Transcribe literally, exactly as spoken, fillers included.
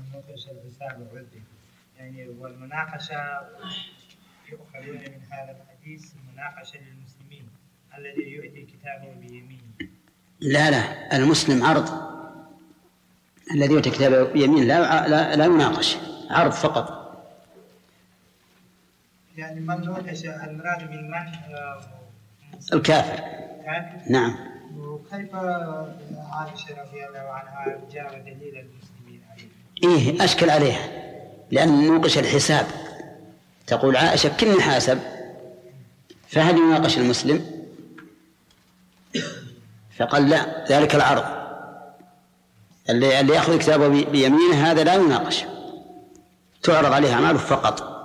نقش الحساب وعدل، يعني والمناقشة يؤخذ من هذا الحديث المناقشة للمسلمين الذي يؤتي كتابه بيمينه. لا لا، المسلم عرض، الذي يؤتي كتابه بيمينه لا لا لا يناقش، عرض فقط. يعني من نوقش المراد من من الكافر. كافر؟ نعم. وكيف عائشة رضي الله عنها جاء دليل المسلمين عليه؟ إيه أشكل عليها، لأن نوقش الحساب، تقول عائشة كن حاسب، فهل يناقش المسلم؟ فقال لا، ذلك العرض اللي, اللي يأخذ كتابه بيمينه هذا لا يناقش، تعرض عليه أعماله فقط.